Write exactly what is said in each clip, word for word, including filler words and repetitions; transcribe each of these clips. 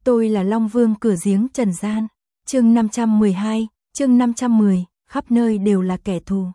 Tôi là Long Vương cửa giếng trần gian. Chương năm trăm mười hai, chương năm trăm mười, khắp nơi đều là kẻ thù.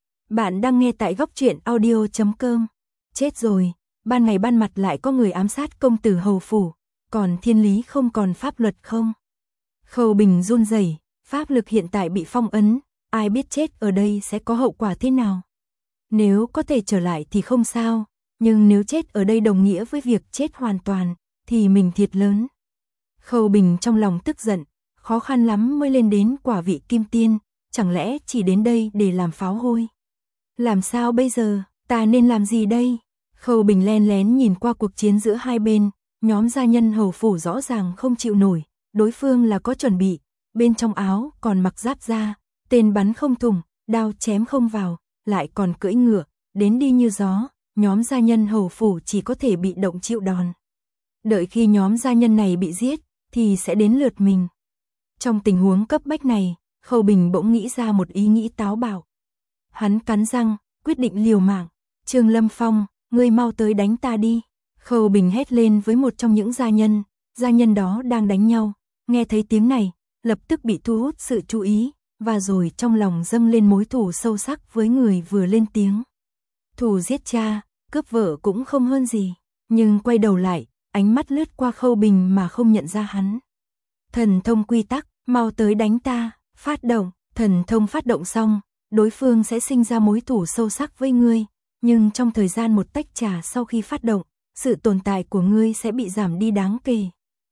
Bạn đang nghe tại góc truyện audio chấm com. Chết rồi, ban ngày ban mặt lại có người ám sát công tử hầu phủ, còn thiên lý không còn pháp luật không? Khâu Bình run rẩy, pháp lực hiện tại bị phong ấn, ai biết chết ở đây sẽ có hậu quả thế nào? Nếu có thể trở lại thì không sao, nhưng nếu chết ở đây đồng nghĩa với việc chết hoàn toàn, thì mình thiệt lớn. Khâu Bình trong lòng tức giận, khó khăn lắm mới lên đến quả vị kim tiên, chẳng lẽ chỉ đến đây để làm pháo hôi? Làm sao bây giờ, ta nên làm gì đây? Khâu Bình len lén nhìn qua cuộc chiến giữa hai bên, nhóm gia nhân hầu phủ rõ ràng không chịu nổi, đối phương là có chuẩn bị, bên trong áo còn mặc giáp da, tên bắn không thủng, đao chém không vào, lại còn cưỡi ngựa, đến đi như gió, nhóm gia nhân hầu phủ chỉ có thể bị động chịu đòn. Đợi khi nhóm gia nhân này bị giết, thì sẽ đến lượt mình. Trong tình huống cấp bách này, Khâu Bình bỗng nghĩ ra một ý nghĩ táo bạo. Hắn cắn răng, quyết định liều mạng. Trương Lâm Phong, ngươi mau tới đánh ta đi. Khâu Bình hét lên với một trong những gia nhân, gia nhân đó đang đánh nhau, nghe thấy tiếng này, lập tức bị thu hút sự chú ý, và rồi trong lòng dâng lên mối thù sâu sắc với người vừa lên tiếng. Thù giết cha, cướp vợ cũng không hơn gì, nhưng quay đầu lại, ánh mắt lướt qua Khâu Bình mà không nhận ra hắn. Thần thông quy tắc, mau tới đánh ta, phát động, thần thông phát động xong, đối phương sẽ sinh ra mối thù sâu sắc với ngươi, nhưng trong thời gian một tách trà sau khi phát động, sự tồn tại của ngươi sẽ bị giảm đi đáng kể.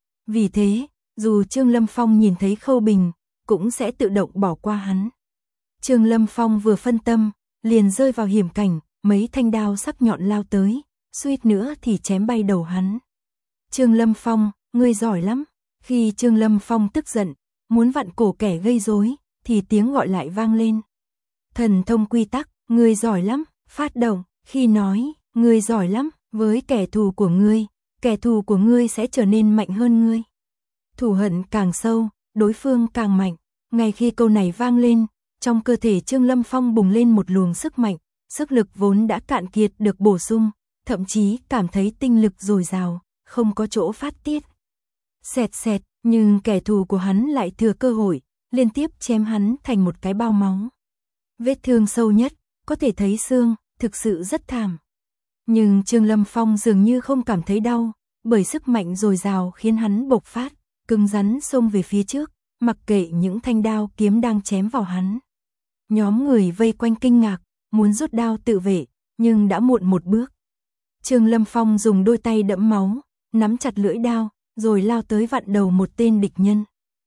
Vì thế, dù Trương Lâm Phong nhìn thấy Khâu Bình, cũng sẽ tự động bỏ qua hắn. Trương Lâm Phong vừa phân tâm, liền rơi vào hiểm cảnh, mấy thanh đao sắc nhọn lao tới, suýt nữa thì chém bay đầu hắn. Trương Lâm Phong, ngươi giỏi lắm. Khi Trương Lâm Phong tức giận, muốn vặn cổ kẻ gây rối, thì tiếng gọi lại vang lên. Thần thông quy tắc, ngươi giỏi lắm, phát động. Khi nói, ngươi giỏi lắm, với kẻ thù của ngươi, kẻ thù của ngươi sẽ trở nên mạnh hơn ngươi. Thù hận càng sâu, đối phương càng mạnh. Ngay khi câu này vang lên, trong cơ thể Trương Lâm Phong bùng lên một luồng sức mạnh, sức lực vốn đã cạn kiệt được bổ sung, thậm chí cảm thấy tinh lực dồi dào, không có chỗ phát tiết. Xẹt xẹt, nhưng kẻ thù của hắn lại thừa cơ hội, liên tiếp chém hắn thành một cái bao máu. Vết thương sâu nhất, có thể thấy xương, thực sự rất thảm. Nhưng Trương Lâm Phong dường như không cảm thấy đau, bởi sức mạnh dồi dào khiến hắn bộc phát, cứng rắn xông về phía trước, mặc kệ những thanh đao kiếm đang chém vào hắn. Nhóm người vây quanh kinh ngạc, muốn rút đao tự vệ, nhưng đã muộn một bước. Trương Lâm Phong dùng đôi tay đẫm máu, nắm chặt lưỡi đao, rồi lao tới vặn đầu một tên địch nhân.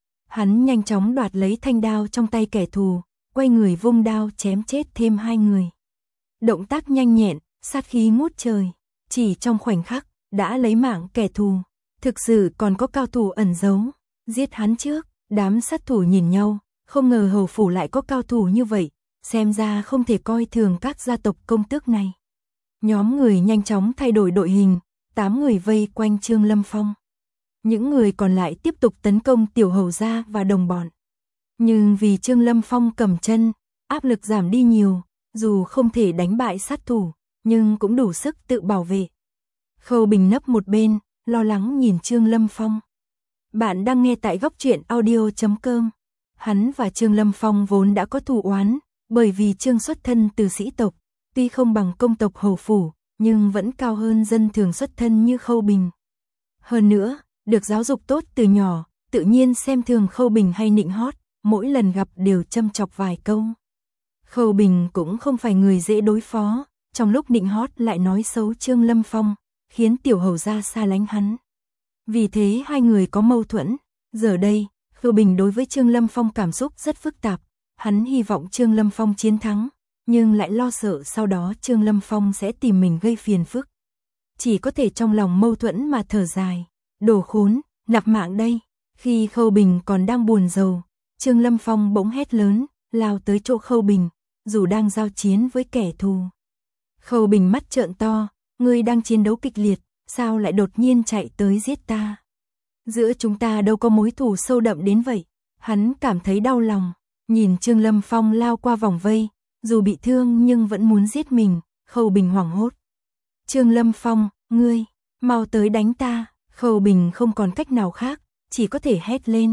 Hắn nhanh chóng đoạt lấy thanh đao trong tay kẻ thù, quay người vung đao chém chết thêm hai người. Động tác nhanh nhẹn, sát khí ngút trời, chỉ trong khoảnh khắc, đã lấy mạng kẻ thù. Thực sự còn có cao thủ ẩn giấu, giết hắn trước, đám sát thủ nhìn nhau, không ngờ hầu phủ lại có cao thủ như vậy, xem ra không thể coi thường các gia tộc công tước này. Nhóm người nhanh chóng thay đổi đội hình, tám người vây quanh Trương Lâm Phong. Những người còn lại tiếp tục tấn công tiểu hầu gia và đồng bọn. Nhưng vì Trương Lâm Phong cầm chân, áp lực giảm đi nhiều, dù không thể đánh bại sát thủ, nhưng cũng đủ sức tự bảo vệ. Khâu Bình nấp một bên, lo lắng nhìn Trương Lâm Phong. Bạn đang nghe tại góc truyện audio chấm com. Hắn và Trương Lâm Phong vốn đã có thù oán, bởi vì Trương xuất thân từ sĩ tộc, tuy không bằng công tộc hầu phủ, nhưng vẫn cao hơn dân thường xuất thân như Khâu Bình. Hơn nữa, được giáo dục tốt từ nhỏ, tự nhiên xem thường Khâu Bình hay nịnh hót, mỗi lần gặp đều châm chọc vài câu. Khâu Bình cũng không phải người dễ đối phó, trong lúc nịnh hót lại nói xấu Trương Lâm Phong, khiến tiểu hầu gia xa lánh hắn. Vì thế hai người có mâu thuẫn. Giờ đây, Khâu Bình đối với Trương Lâm Phong cảm xúc rất phức tạp, hắn hy vọng Trương Lâm Phong chiến thắng, nhưng lại lo sợ sau đó Trương Lâm Phong sẽ tìm mình gây phiền phức. Chỉ có thể trong lòng mâu thuẫn mà thở dài. Đồ khốn, nạp mạng đây. Khi Khâu Bình còn đang buồn rầu, Trương Lâm Phong bỗng hét lớn, lao tới chỗ Khâu Bình, dù đang giao chiến với kẻ thù. Khâu Bình mắt trợn to, ngươi đang chiến đấu kịch liệt, sao lại đột nhiên chạy tới giết ta? Giữa chúng ta đâu có mối thù sâu đậm đến vậy. Hắn cảm thấy đau lòng, nhìn Trương Lâm Phong lao qua vòng vây, dù bị thương nhưng vẫn muốn giết mình. Khâu Bình hoảng hốt. Trương Lâm Phong, ngươi, mau tới đánh ta. Khâu Bình không còn cách nào khác, chỉ có thể hét lên.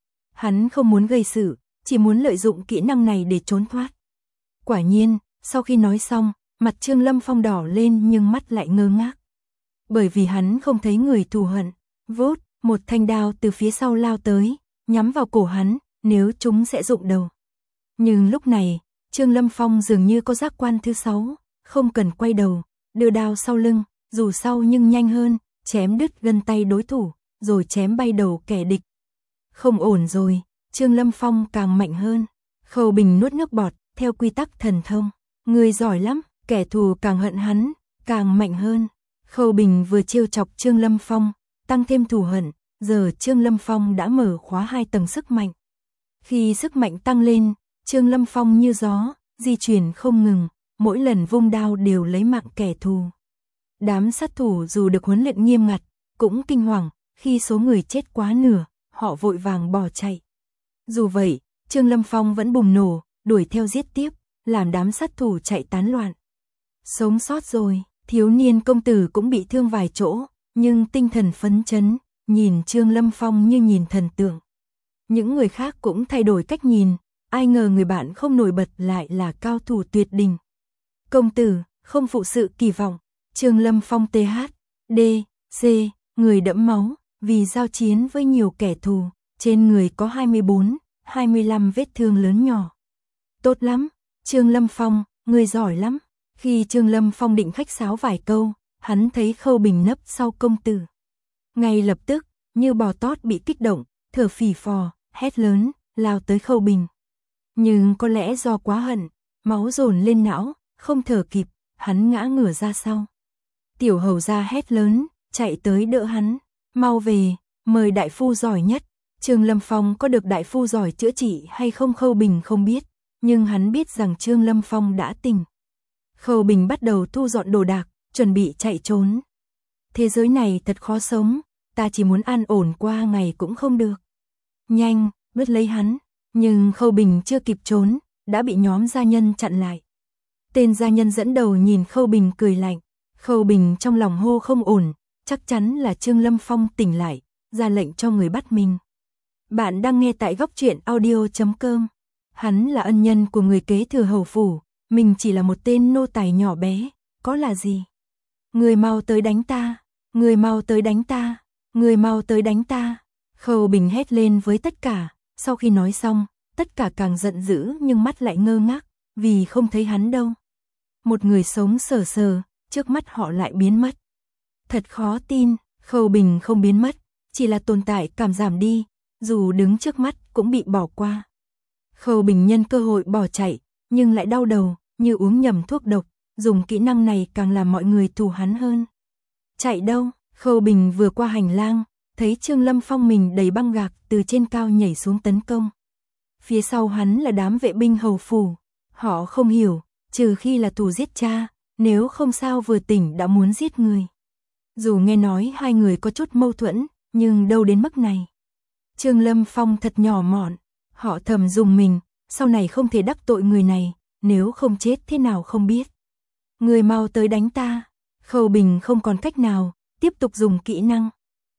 Hắn không muốn gây sự, chỉ muốn lợi dụng kỹ năng này để trốn thoát. Quả nhiên, sau khi nói xong, mặt Trương Lâm Phong đỏ lên nhưng mắt lại ngơ ngác. Bởi vì hắn không thấy người thù hận. Vút, một thanh đao từ phía sau lao tới, nhắm vào cổ hắn, nếu chúng sẽ rụng đầu. Nhưng lúc này, Trương Lâm Phong dường như có giác quan thứ sáu, không cần quay đầu, đưa đao sau lưng, dù sau nhưng nhanh hơn, chém đứt gân tay đối thủ, rồi chém bay đầu kẻ địch. Không ổn rồi, Trương Lâm Phong càng mạnh hơn. Khâu Bình nuốt nước bọt, theo quy tắc thần thông. Người giỏi lắm, kẻ thù càng hận hắn, càng mạnh hơn. Khâu Bình vừa trêu chọc Trương Lâm Phong, tăng thêm thù hận, giờ Trương Lâm Phong đã mở khóa hai tầng sức mạnh. Khi sức mạnh tăng lên, Trương Lâm Phong như gió, di chuyển không ngừng, mỗi lần vung đao đều lấy mạng kẻ thù. Đám sát thủ dù được huấn luyện nghiêm ngặt, cũng kinh hoàng, khi số người chết quá nửa, họ vội vàng bỏ chạy. Dù vậy, Trương Lâm Phong vẫn bùng nổ, đuổi theo giết tiếp, làm đám sát thủ chạy tán loạn. Sống sót rồi, thiếu niên công tử cũng bị thương vài chỗ, nhưng tinh thần phấn chấn, nhìn Trương Lâm Phong như nhìn thần tượng. Những người khác cũng thay đổi cách nhìn, ai ngờ người bạn không nổi bật lại là cao thủ tuyệt đỉnh. Công tử, không phụ sự kỳ vọng, Trương Lâm Phong tê hát, đê, xê, người đẫm máu, vì giao chiến với nhiều kẻ thù, trên người có hai mươi bốn, hai mươi lăm vết thương lớn nhỏ. Tốt lắm, Trương Lâm Phong, người giỏi lắm. Khi Trương Lâm Phong định khách sáo vài câu, hắn thấy Khâu Bình nấp sau công tử. Ngay lập tức, như bò tót bị kích động, thở phì phò, hét lớn, lao tới Khâu Bình. Nhưng có lẽ do quá hận, máu dồn lên não, không thở kịp, hắn ngã ngửa ra sau. Tiểu hầu gia hét lớn, chạy tới đỡ hắn, mau về, mời đại phu giỏi nhất. Trương Lâm Phong có được đại phu giỏi chữa trị hay không Khâu Bình không biết, nhưng hắn biết rằng Trương Lâm Phong đã tỉnh. Khâu Bình bắt đầu thu dọn đồ đạc, chuẩn bị chạy trốn. Thế giới này thật khó sống, ta chỉ muốn an ổn qua ngày cũng không được. Nhanh, bắt lấy hắn, nhưng Khâu Bình chưa kịp trốn, đã bị nhóm gia nhân chặn lại. Tên gia nhân dẫn đầu nhìn Khâu Bình cười lạnh, Khâu Bình trong lòng hô không ổn, chắc chắn là Trương Lâm Phong tỉnh lại, ra lệnh cho người bắt mình. Bạn đang nghe tại góc truyện audio chấm com. Hắn là ân nhân của người kế thừa hầu phủ, mình chỉ là một tên nô tài nhỏ bé, có là gì? Người mau tới đánh ta, người mau tới đánh ta, người mau tới đánh ta. Khâu Bình hét lên với tất cả, sau khi nói xong, tất cả càng giận dữ nhưng mắt lại ngơ ngác, vì không thấy hắn đâu. Một người sống sờ sờ, trước mắt họ lại biến mất. Thật khó tin, Khâu Bình không biến mất, chỉ là tồn tại cảm giảm đi, dù đứng trước mắt cũng bị bỏ qua. Khâu Bình nhân cơ hội bỏ chạy, nhưng lại đau đầu, như uống nhầm thuốc độc, dùng kỹ năng này càng làm mọi người thù hắn hơn. Chạy đâu? Khâu Bình vừa qua hành lang, thấy Trương Lâm Phong mình đầy băng gạc từ trên cao nhảy xuống tấn công. Phía sau hắn là đám vệ binh hầu phủ, họ không hiểu, trừ khi là thù giết cha, nếu không sao vừa tỉnh đã muốn giết người. Dù nghe nói hai người có chút mâu thuẫn, nhưng đâu đến mức này. Trương Lâm Phong thật nhỏ mọn, họ thầm dùng mình, sau này không thể đắc tội người này, nếu không chết thế nào không biết. Người mau tới đánh ta. Khâu Bình không còn cách nào, tiếp tục dùng kỹ năng.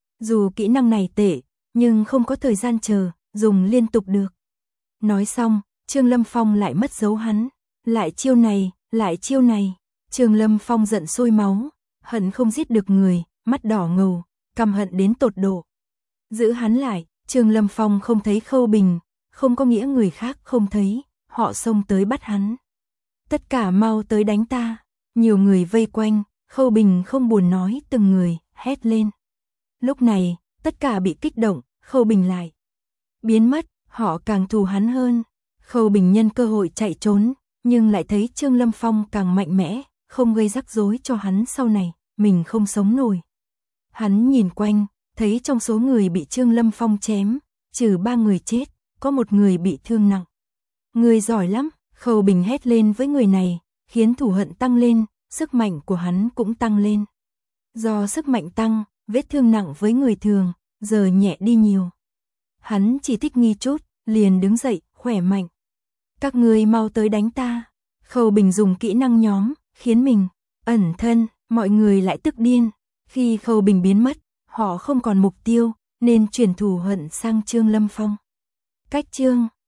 Dù kỹ năng này tệ, nhưng không có thời gian chờ, dùng liên tục được. Nói xong, Trương Lâm Phong lại mất dấu hắn. Lại chiêu này, lại chiêu này. Trương Lâm Phong giận sôi máu, hận không giết được người, mắt đỏ ngầu, căm hận đến tột độ. Giữ hắn lại, Trương Lâm Phong không thấy Khâu Bình, không có nghĩa người khác không thấy, họ xông tới bắt hắn. Tất cả mau tới đánh ta. Nhiều người vây quanh, Khâu Bình không buồn nói từng người, hét lên. Lúc này, tất cả bị kích động, Khâu Bình lại biến mất, họ càng thù hắn hơn. Khâu Bình nhân cơ hội chạy trốn, nhưng lại thấy Trương Lâm Phong càng mạnh mẽ, không gây rắc rối cho hắn sau này, mình không sống nổi. Hắn nhìn quanh, thấy trong số người bị Trương Lâm Phong chém, trừ ba người chết, có một người bị thương nặng. Người giỏi lắm, Khâu Bình hét lên với người này, khiến thù hận tăng lên, sức mạnh của hắn cũng tăng lên. Do sức mạnh tăng, vết thương nặng với người thường, giờ nhẹ đi nhiều. Hắn chỉ thích nghi chút, liền đứng dậy, khỏe mạnh. Các người mau tới đánh ta. Khâu Bình dùng kỹ năng nhóm, khiến mình ẩn thân, mọi người lại tức điên. Khi Khâu Bình biến mất, họ không còn mục tiêu, nên chuyển thù hận sang Trương Lâm Phong. Cách chương